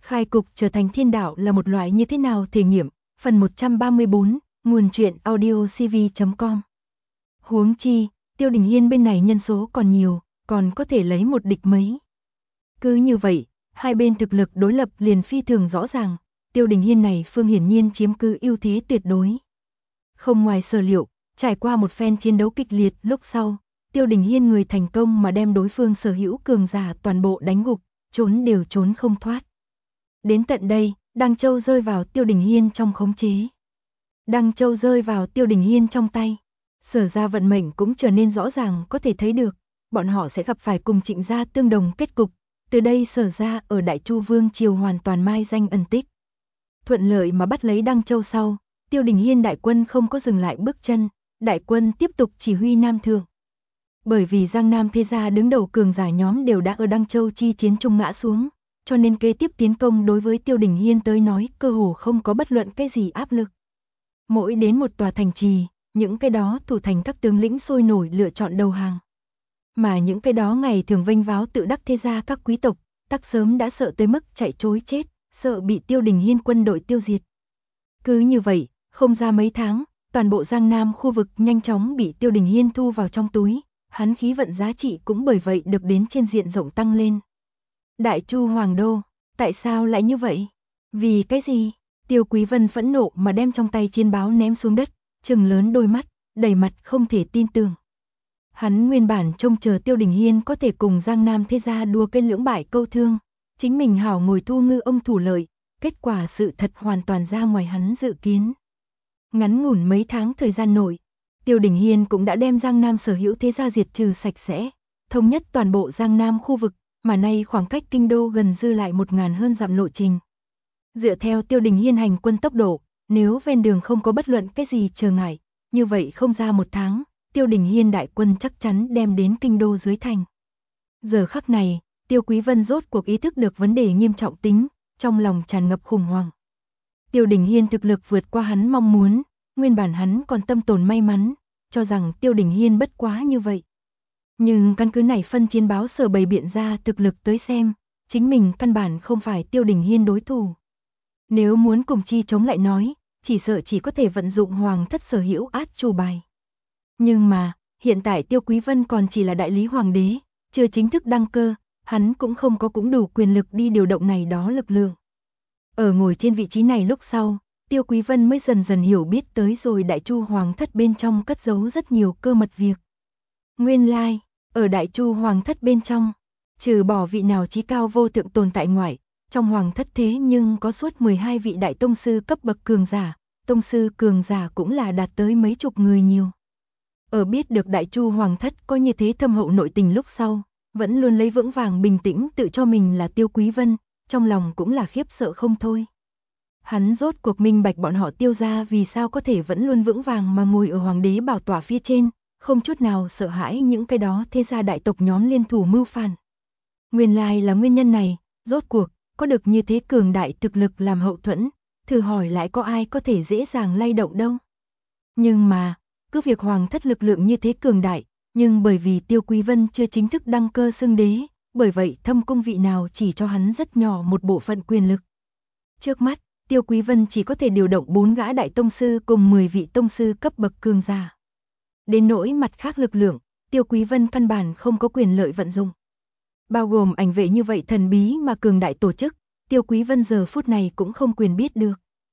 Khai cục trở thành thiên đạo là một loại như thế nào thể nghiệm, phần 134, nguồn truyện audiocv.com. Huống chi, Tiêu Đình Hiên bên này nhân số còn nhiều, còn có thể lấy một địch mấy. Cứ như vậy, hai bên thực lực đối lập liền phi thường rõ ràng, Tiêu Đình Hiên này phương hiển nhiên chiếm cứ ưu thế tuyệt đối. Không ngoài sở liệu, trải qua một phen chiến đấu kịch liệt lúc sau, Tiêu Đình Hiên người thành công mà đem đối phương sở hữu cường giả toàn bộ đánh gục, trốn đều trốn không thoát. Đến tận đây, Đăng Châu rơi vào Tiêu Đình Hiên trong khống chế. Đăng Châu rơi vào Tiêu Đình Hiên trong tay. Sở ra vận mệnh cũng trở nên rõ ràng có thể thấy được, bọn họ sẽ gặp phải cùng Trịnh gia tương đồng kết cục. Từ đây Sở ra ở Đại Chu Vương triều hoàn toàn mai danh ẩn tích. Thuận lợi mà bắt lấy Đăng Châu sau, Tiêu Đình Hiên đại quân không có dừng lại bước chân, đại quân tiếp tục chỉ huy Nam Thượng. Bởi vì Giang Nam thế gia đứng đầu cường giả nhóm đều đã ở Đăng Châu chi chiến trung ngã xuống, cho nên kế tiếp tiến công đối với Tiêu Đình Hiên tới nói cơ hồ không có bất luận cái gì áp lực. Mỗi đến một tòa thành trì, những cái đó thủ thành các tướng lĩnh sôi nổi lựa chọn đầu hàng. Mà những cái đó ngày thường vênh váo tự đắc thế gia các quý tộc, tắc sớm đã sợ tới mức chạy trối chết, sợ bị Tiêu Đình Hiên quân đội tiêu diệt. Cứ như vậy, không ra mấy tháng, toàn bộ Giang Nam khu vực nhanh chóng bị Tiêu Đình Hiên thu vào trong túi, hắn khí vận giá trị cũng bởi vậy được đến trên diện rộng tăng lên. Đại Chu Hoàng đô, tại sao lại như vậy? Vì cái gì? Tiêu Quý Vân phẫn nộ mà đem trong tay chiến báo ném xuống đất, trừng lớn đôi mắt, đầy mặt không thể tin tưởng. Hắn nguyên bản trông chờ Tiêu Đình Hiên có thể cùng Giang Nam thế gia đua cái lưỡng bại câu thương, chính mình hảo ngồi thu ngư ông thủ lợi, kết quả sự thật hoàn toàn ra ngoài hắn dự kiến. Ngắn ngủn mấy tháng thời gian nội, Tiêu Đình Hiên cũng đã đem Giang Nam sở hữu thế gia diệt trừ sạch sẽ, thống nhất toàn bộ Giang Nam khu vực, mà nay khoảng cách kinh đô gần dư lại 1000 hơn dặm lộ trình. Dựa theo Tiêu Đình Hiên hành quân tốc độ, nếu ven đường không có bất luận cái gì trở ngại, như vậy không ra một tháng, Tiêu Đình Hiên đại quân chắc chắn đem đến kinh đô dưới thành. Giờ khắc này, Tiêu Quý Vân rốt cuộc ý thức được vấn đề nghiêm trọng tính, trong lòng tràn ngập khủng hoảng. Tiêu Đình Hiên thực lực vượt qua hắn mong muốn, nguyên bản hắn còn tâm tồn may mắn, cho rằng Tiêu Đình Hiên bất quá như vậy. Nhưng căn cứ này phân chiến báo sở bày biện ra thực lực tới xem, chính mình căn bản không phải Tiêu Đình Hiên đối thủ. Nếu muốn cùng chi chống lại nói, chỉ sợ chỉ có thể vận dụng hoàng thất sở hữu át chủ bài. Nhưng mà, hiện tại Tiêu Quý Vân còn chỉ là đại lý hoàng đế, chưa chính thức đăng cơ, hắn cũng không có cũng đủ quyền lực đi điều động này đó lực lượng. Ở ngồi trên vị trí này lúc sau, Tiêu Quý Vân mới dần dần hiểu biết tới rồi Đại Chu Hoàng thất bên trong cất giấu rất nhiều cơ mật việc. Nguyên lai, ở Đại Chu Hoàng thất bên trong, trừ bỏ vị nào chí cao vô thượng tồn tại ngoại, trong Hoàng thất thế nhưng có suốt 12 vị đại tông sư cấp bậc cường giả, tông sư cường giả cũng là đạt tới mấy chục người nhiều. Ở biết được Đại Chu Hoàng thất có như thế thâm hậu nội tình lúc sau, vẫn luôn lấy vững vàng bình tĩnh tự cho mình là Tiêu Quý Vân, trong lòng cũng là khiếp sợ không thôi. Hắn rốt cuộc minh bạch bọn họ Tiêu gia vì sao có thể vẫn luôn vững vàng mà ngồi ở hoàng đế bảo tọa phía trên, không chút nào sợ hãi những cái đó thế gia đại tộc nhóm liên thủ mưu phản. Nguyên lai là nguyên nhân này, rốt cuộc, có được như thế cường đại thực lực làm hậu thuẫn, thử hỏi lại có ai có thể dễ dàng lay động đâu. Nhưng mà, cứ việc hoàng thất lực lượng như thế cường đại, nhưng bởi vì Tiêu Quý Vân chưa chính thức đăng cơ xưng đế, bởi vậy thâm cung vị nào chỉ cho hắn rất nhỏ một bộ phận quyền lực. Trước mắt, Tiêu Quý Vân chỉ có thể điều động 4 gã đại tông sư cùng 10 vị tông sư cấp bậc cường giả. Đến nỗi mặt khác lực lượng, Tiêu Quý Vân căn bản không có quyền lợi vận dụng. Bao gồm ảnh vệ như vậy thần bí mà cường đại tổ chức, Tiêu Quý Vân giờ phút này cũng không quyền biết được.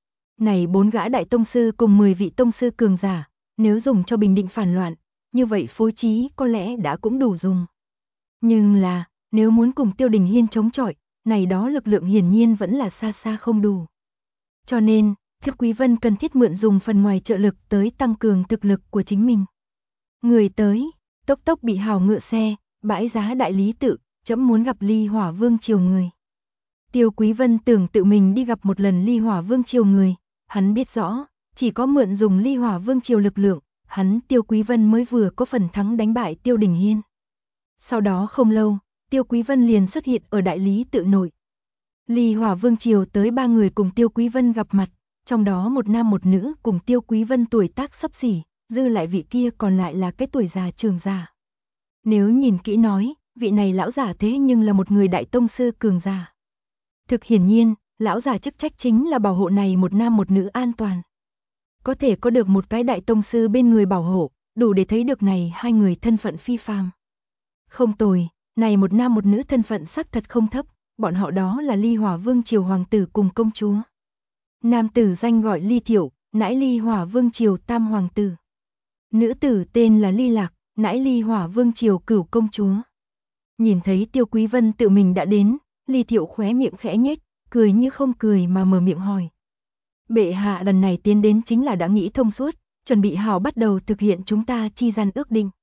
Này 4 gã đại tông sư cùng 10 vị tông sư cường giả, nếu dùng cho bình định phản loạn, như vậy phối trí có lẽ đã cũng đủ dùng. Nhưng là, nếu muốn cùng Tiêu Đình Hiên chống chọi, này đó lực lượng hiển nhiên vẫn là xa xa không đủ. Cho nên, Tiêu Quý Vân cần thiết mượn dùng phần ngoài trợ lực tới tăng cường thực lực của chính mình. Người tới, tốc tốc bị hào ngựa xe, bãi giá đại lý tự, chấm muốn gặp Ly Hỏa Vương triều người. Tiêu Quý Vân tưởng tự mình đi gặp một lần Ly Hỏa Vương triều người, hắn biết rõ, chỉ có mượn dùng Ly Hỏa Vương triều lực lượng, hắn Tiêu Quý Vân mới vừa có phần thắng đánh bại Tiêu Đình Hiên. Sau đó không lâu, Tiêu Quý Vân liền xuất hiện ở đại lý tự nội. Ly Hỏa Vương triều tới 3 người cùng Tiêu Quý Vân gặp mặt, trong đó một nam một nữ cùng Tiêu Quý Vân tuổi tác xấp xỉ, dư lại vị kia còn lại là cái tuổi già trường giả. Nếu nhìn kỹ nói, vị này lão giả thế nhưng là một người đại tông sư cường giả. Thực hiển nhiên, lão già chức trách chính là bảo hộ này một nam một nữ an toàn. Có thể có được một cái đại tông sư bên người bảo hộ, đủ để thấy được này hai người thân phận phi phàm. Không tồi, này một nam một nữ thân phận xác thật không thấp, bọn họ đó là Ly Hỏa Vương triều hoàng tử cùng công chúa. Nam tử danh gọi Ly Thiệu, nãi Ly Hỏa Vương triều tam hoàng tử. Nữ tử tên là Ly Lạc, nãi Ly Hỏa Vương triều cửu công chúa. Nhìn thấy Tiêu Quý Vân tự mình đã đến, Ly Thiệu khóe miệng khẽ nhếch, cười như không cười mà mở miệng hỏi. Bệ hạ lần này tiến đến chính là đã nghĩ thông suốt, chuẩn bị hào bắt đầu thực hiện chúng ta chi gian ước định.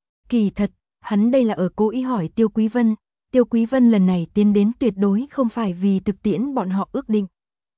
Kỳ thật, hắn đây là ở cố ý hỏi Tiêu Quý Vân. Tiêu Quý Vân lần này tiến đến tuyệt đối không phải vì thực tiễn bọn họ ước định.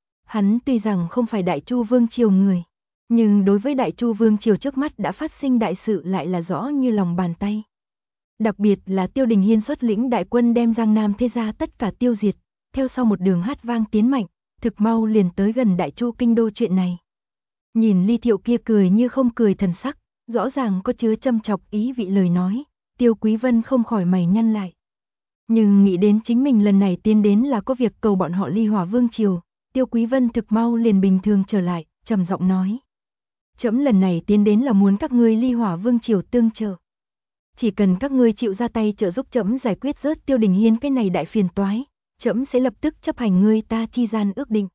Hắn tuy rằng không phải Đại Chu Vương triều người, nhưng đối với Đại Chu Vương triều trước mắt đã phát sinh đại sự lại là rõ như lòng bàn tay. Đặc biệt là Tiêu Đình Hiên xuất lĩnh đại quân đem Giang Nam thế gia tất cả tiêu diệt, theo sau một đường hát vang tiến mạnh, thực mau liền tới gần Đại Chu kinh đô chuyện này. Nhìn Ly Thiệu kia cười như không cười thần sắc, rõ ràng có chứa châm chọc ý vị lời nói, Tiêu Quý Vân không khỏi mày nhăn lại. Nhưng nghĩ đến chính mình lần này tiến đến là có việc cầu bọn họ Ly Hỏa Vương triều, Tiêu Quý Vân thực mau liền bình thường trở lại, trầm giọng nói. Trẫm lần này tiến đến là muốn các ngươi Ly Hỏa Vương triều tương trợ. Chỉ cần các ngươi chịu ra tay trợ giúp trẫm giải quyết rớt Tiêu Đình Hiên cái này đại phiền toái, trẫm sẽ lập tức chấp hành ngươi ta chi gian ước định.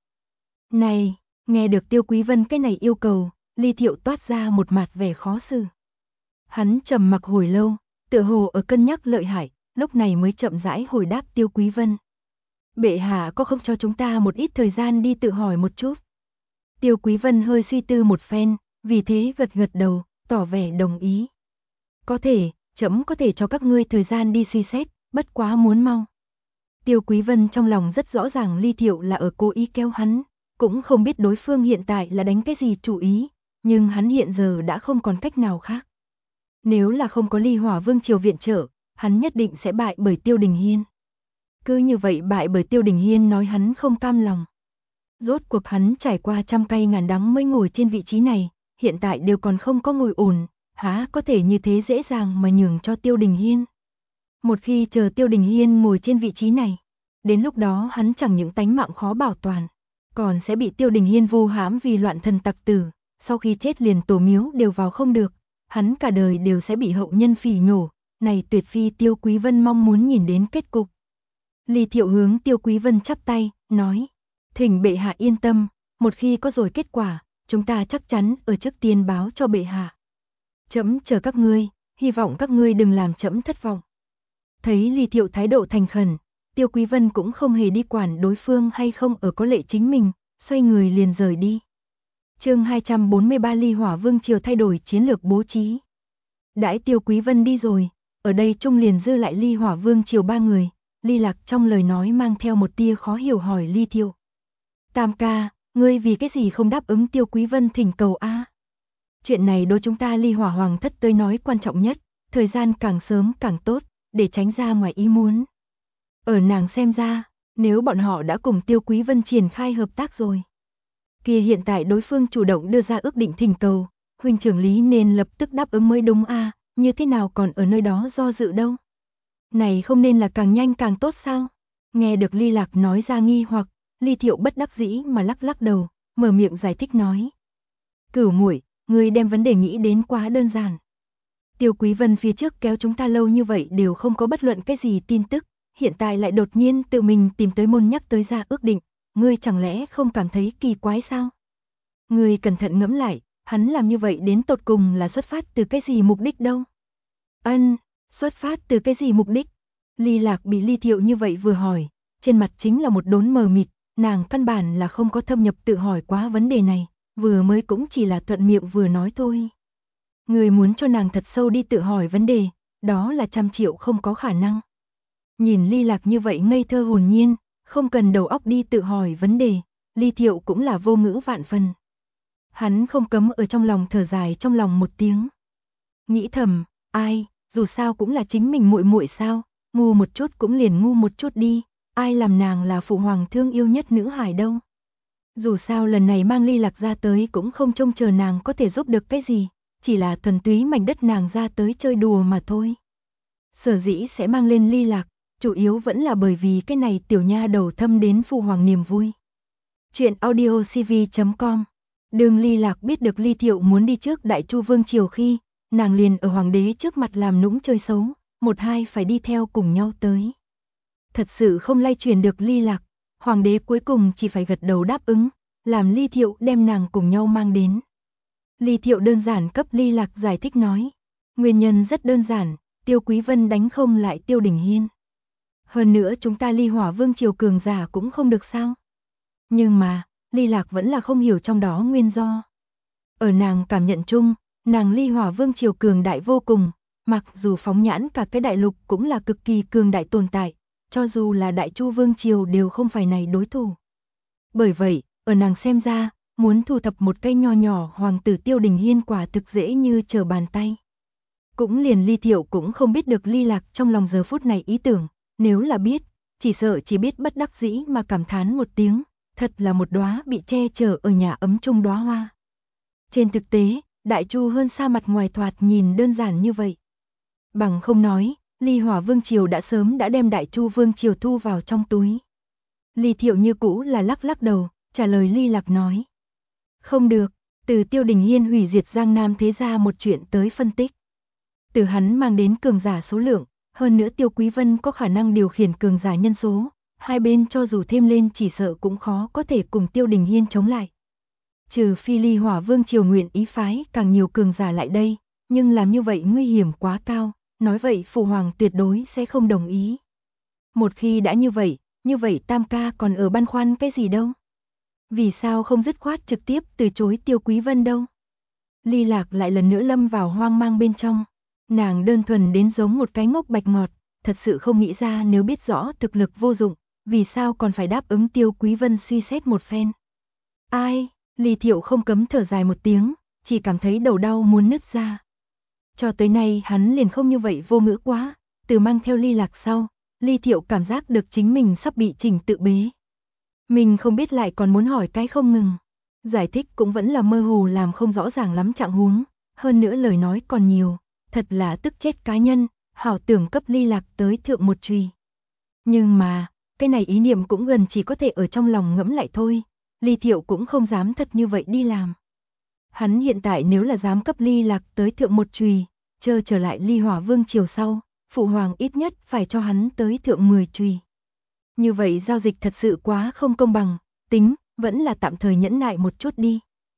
Này, nghe được Tiêu Quý Vân cái này yêu cầu, Ly Thiệu toát ra một mặt vẻ khó xử. Hắn trầm mặc hồi lâu, tựa hồ ở cân nhắc lợi hại, lúc này mới chậm rãi hồi đáp Tiêu Quý Vân. Bệ hạ có không cho chúng ta một ít thời gian đi tự hỏi một chút? Tiêu Quý Vân hơi suy tư một phen, vì thế gật gật đầu, tỏ vẻ đồng ý. Có thể, trẫm có thể cho các ngươi thời gian đi suy xét, bất quá muốn mau. Tiêu Quý Vân trong lòng rất rõ ràng Ly Thiệu là ở cố ý kéo hắn, cũng không biết đối phương hiện tại là đánh cái gì chủ ý, nhưng hắn hiện giờ đã không còn cách nào khác. Nếu là không có Ly Hỏa Vương triều viện trợ, hắn nhất định sẽ bại bởi Tiêu Đình Hiên. Cứ như vậy bại bởi Tiêu Đình Hiên nói hắn không cam lòng. Rốt cuộc hắn trải qua trăm cay ngàn đắng mới ngồi trên vị trí này, hiện tại đều còn không có ngồi ổn, há có thể như thế dễ dàng mà nhường cho Tiêu Đình Hiên. Một khi chờ Tiêu Đình Hiên ngồi trên vị trí này, đến lúc đó hắn chẳng những tánh mạng khó bảo toàn, còn sẽ bị Tiêu Đình Hiên vu hãm vì loạn thần tặc tử, sau khi chết liền tổ miếu đều vào không được, hắn cả đời đều sẽ bị hậu nhân phỉ nhổ, này tuyệt phi Tiêu Quý Vân mong muốn nhìn đến kết cục. Ly Thiệu hướng Tiêu Quý Vân chắp tay, nói, thỉnh bệ hạ yên tâm, một khi có rồi kết quả, chúng ta chắc chắn ở trước tiên báo cho bệ hạ. Trẫm chờ các ngươi, hy vọng các ngươi đừng làm trẫm thất vọng. Thấy Ly Thiệu thái độ thành khẩn, Tiêu Quý Vân cũng không hề đi quản đối phương hay không ở có lệ chính mình, xoay người liền rời đi. Chương 243 Ly Hỏa Vương triều thay đổi chiến lược bố trí. Đãi Tiêu Quý Vân đi rồi, ở đây trung liền dư lại Ly Hỏa Vương triều ba người, Ly Lạc trong lời nói mang theo một tia khó hiểu hỏi Ly Thiệu. Tam ca, ngươi vì cái gì không đáp ứng Tiêu Quý Vân thỉnh cầu a? Chuyện này đối chúng ta Ly Hỏa Hoàng thất tới nói quan trọng nhất, thời gian càng sớm càng tốt, để tránh ra ngoài ý muốn. Ở nàng xem ra, nếu bọn họ đã cùng Tiêu Quý Vân triển khai hợp tác rồi, kia hiện tại đối phương chủ động đưa ra ước định thỉnh cầu, huynh trưởng Lý nên lập tức đáp ứng mới đúng a, như thế nào còn ở nơi đó do dự đâu. Này không nên là càng nhanh càng tốt sao? Nghe được Ly Lạc nói ra nghi hoặc, Ly Thiệu bất đắc dĩ mà lắc lắc đầu, mở miệng giải thích nói. Cửu muội, ngươi đem vấn đề nghĩ đến quá đơn giản. Tiêu Quý Vân phía trước kéo chúng ta lâu như vậy đều không có bất luận cái gì tin tức, hiện tại lại đột nhiên tự mình tìm tới môn nhắc tới ra ước định, ngươi chẳng lẽ không cảm thấy kỳ quái sao? Ngươi cẩn thận ngẫm lại, hắn làm như vậy đến tột cùng là xuất phát từ cái gì mục đích đâu? Xuất phát từ cái gì mục đích? Ly Lạc bị Ly Thiệu như vậy vừa hỏi, trên mặt chính là một đốn mờ mịt, nàng căn bản là không có thâm nhập tự hỏi quá vấn đề này, vừa mới cũng chỉ là thuận miệng vừa nói thôi. Người muốn cho nàng thật sâu đi tự hỏi vấn đề, đó là 100 triệu không có khả năng. Nhìn Ly Lạc như vậy ngây thơ hồn nhiên, không cần đầu óc đi tự hỏi vấn đề, Ly Thiệu cũng là vô ngữ vạn phần. Hắn không cấm ở trong lòng thở dài trong lòng một tiếng. Nghĩ thầm, ai, dù sao cũng là chính mình muội muội sao, ngu một chút cũng liền ngu một chút đi, ai làm nàng là phụ hoàng thương yêu nhất nữ hải đâu. Dù sao lần này mang Ly Lạc ra tới cũng không trông chờ nàng có thể giúp được cái gì, chỉ là thuần túy mảnh đất nàng ra tới chơi đùa mà thôi. Sở dĩ sẽ mang lên Ly Lạc, chủ yếu vẫn là bởi vì cái này tiểu nha đầu thâm đến phụ hoàng niềm vui. Chuyện audio cv.com. Đường Ly Lạc biết được Ly Thiệu muốn đi trước Đại Chu vương triều khi, nàng liền ở hoàng đế trước mặt làm nũng chơi xấu, một hai phải đi theo cùng nhau tới. Thật sự không lay truyền được Ly Lạc, hoàng đế cuối cùng chỉ phải gật đầu đáp ứng, làm Ly Thiệu đem nàng cùng nhau mang đến. Ly Thiệu đơn giản cấp Ly Lạc giải thích nói, nguyên nhân rất đơn giản, Tiêu Quý Vân đánh không lại Tiêu Đình Hiên. Hơn nữa chúng ta Ly Hỏa vương triều cường giả cũng không được sao? Nhưng mà, Ly Lạc vẫn là không hiểu trong đó nguyên do. Ở nàng cảm nhận chung, nàng Ly Hỏa vương triều cường đại vô cùng, mặc dù phóng nhãn cả cái đại lục cũng là cực kỳ cường đại tồn tại, cho dù là Đại Chu vương triều đều không phải này đối thủ. Bởi vậy, ở nàng xem ra, muốn thu thập một cây nho nhỏ hoàng tử Tiêu Đình Hiên quả thực dễ như trở bàn tay. Cũng liền Ly Thiệu cũng không biết được Ly Lạc trong lòng giờ phút này ý tưởng, nếu là biết, chỉ sợ chỉ biết bất đắc dĩ mà cảm thán một tiếng, thật là một đóa bị che chở ở nhà ấm chung đóa hoa. Trên thực tế, Đại Chu hơn xa mặt ngoài thoạt nhìn đơn giản như vậy. Bằng không nói, Ly Hỏa vương triều đã sớm đã đem Đại Chu vương triều thu vào trong túi. Ly Thiệu như cũ là lắc lắc đầu, trả lời Ly Lạc nói. Không được, từ Tiêu Đình Hiên hủy diệt Giang Nam thế gia một chuyện tới phân tích. Từ hắn mang đến cường giả số lượng, hơn nữa Tiêu Quý Vân có khả năng điều khiển cường giả nhân số, hai bên cho dù thêm lên chỉ sợ cũng khó có thể cùng Tiêu Đình Hiên chống lại. Trừ phi Ly Hỏa vương triều nguyện ý phái càng nhiều cường giả lại đây, nhưng làm như vậy nguy hiểm quá cao, nói vậy Phụ Hoàng tuyệt đối sẽ không đồng ý. Một khi đã như vậy Tam ca còn ở băn khoăn cái gì đâu? Vì sao không dứt khoát trực tiếp từ chối Tiêu Quý Vân đâu? Ly Lạc lại lần nữa lâm vào hoang mang bên trong. Nàng đơn thuần đến giống một cái ngốc bạch ngọt, thật sự không nghĩ ra nếu biết rõ thực lực vô dụng, vì sao còn phải đáp ứng Tiêu Quý Vân suy xét một phen. Ai, Ly Thiệu không cấm thở dài một tiếng, chỉ cảm thấy đầu đau muốn nứt ra. Cho tới nay hắn liền không như vậy vô ngữ quá, từ mang theo Ly Lạc sau, Ly Thiệu cảm giác được chính mình sắp bị Trình tự bế. Mình không biết lại còn muốn hỏi cái không ngừng. Giải thích cũng vẫn là mơ hồ làm không rõ ràng lắm trạng huống, hơn nữa lời nói còn nhiều, thật là tức chết cá nhân, hảo tưởng cấp Ly Lạc tới thượng một chùy. Nhưng mà, cái này ý niệm cũng gần chỉ có thể ở trong lòng ngẫm lại thôi, Ly Thiệu cũng không dám thật như vậy đi làm. Hắn hiện tại nếu là dám cấp Ly Lạc tới thượng một chùy, trở lại Ly Hỏa vương triều sau, Phụ Hoàng ít nhất phải cho hắn tới thượng 10 chùy. Như vậy giao dịch thật sự quá không công bằng, tính, vẫn là tạm thời nhẫn nại một chút đi.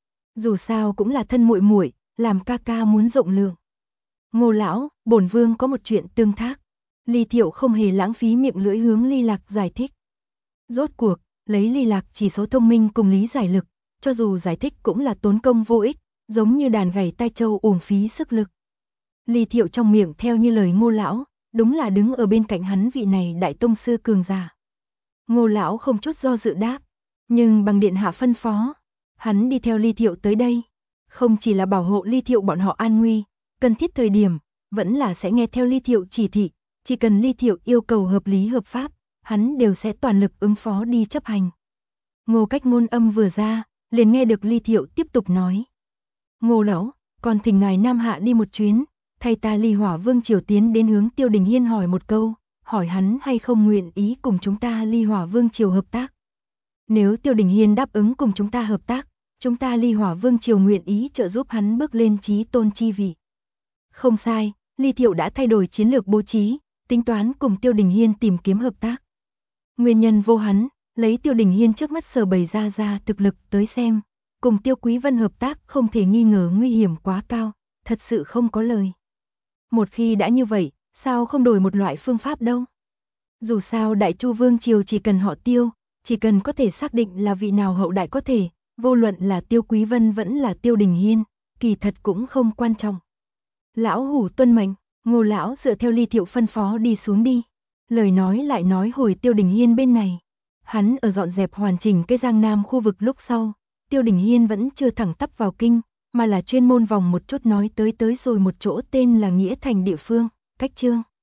Dù sao cũng là thân muội muội, làm ca ca muốn rộng lượng. Ngô lão, bổn vương có một chuyện tương thác. Ly Thiệu không hề lãng phí miệng lưỡi hướng Ly Lạc giải thích. Rốt cuộc, lấy Ly Lạc chỉ số thông minh cùng lý giải lực, cho dù giải thích cũng là tốn công vô ích, giống như đàn gảy tai châu uổng phí sức lực. Ly Thiệu trong miệng theo như lời Ngô lão, đúng là đứng ở bên cạnh hắn vị này đại tông sư cường giả. Ngô lão không chút do dự đáp, nhưng bằng điện hạ phân phó, hắn đi theo Ly Thiệu tới đây, không chỉ là bảo hộ Ly Thiệu bọn họ an nguy, cần thiết thời điểm, vẫn là sẽ nghe theo Ly Thiệu chỉ thị, chỉ cần Ly Thiệu yêu cầu hợp lý hợp pháp, hắn đều sẽ toàn lực ứng phó đi chấp hành. Ngô Cách Ngôn âm vừa ra, liền nghe được Ly Thiệu tiếp tục nói. Ngô lão, còn thỉnh ngài Nam Hạ đi một chuyến, thay ta Ly Hỏa vương triều tiến đến hướng Tiêu Đình Hiên hỏi một câu, hỏi hắn hay không nguyện ý cùng chúng ta Ly Hỏa vương triều hợp tác. Nếu Tiêu Đình Hiên đáp ứng cùng chúng ta hợp tác, chúng ta Ly Hỏa vương triều nguyện ý trợ giúp hắn bước lên chí tôn chi vị. Không sai, Ly Thiệu đã thay đổi chiến lược bố trí, tính toán cùng Tiêu Đình Hiên tìm kiếm hợp tác. Nguyên nhân vô hắn, lấy Tiêu Đình Hiên trước mắt sở bày ra thực lực tới xem, cùng Tiêu Quý Vân hợp tác không thể nghi ngờ nguy hiểm quá cao, thật sự không có lời. Một khi đã như vậy, sao không đổi một loại phương pháp đâu? Dù sao Đại Chu vương triều chỉ cần họ Tiêu, chỉ cần có thể xác định là vị nào hậu đại có thể, vô luận là Tiêu Quý Vân vẫn là Tiêu Đình Hiên, kỳ thật cũng không quan trọng. Lão hủ tuân mệnh, Ngô lão dựa theo Ly Thiệu phân phó đi xuống đi. Lời nói lại nói hồi Tiêu Đình Hiên bên này. Hắn ở dọn dẹp hoàn chỉnh cái Giang Nam khu vực lúc sau, Tiêu Đình Hiên vẫn chưa thẳng tắp vào kinh, mà là chuyên môn vòng một chút nói tới rồi một chỗ tên là Nghĩa Thành địa phương, cách Chương.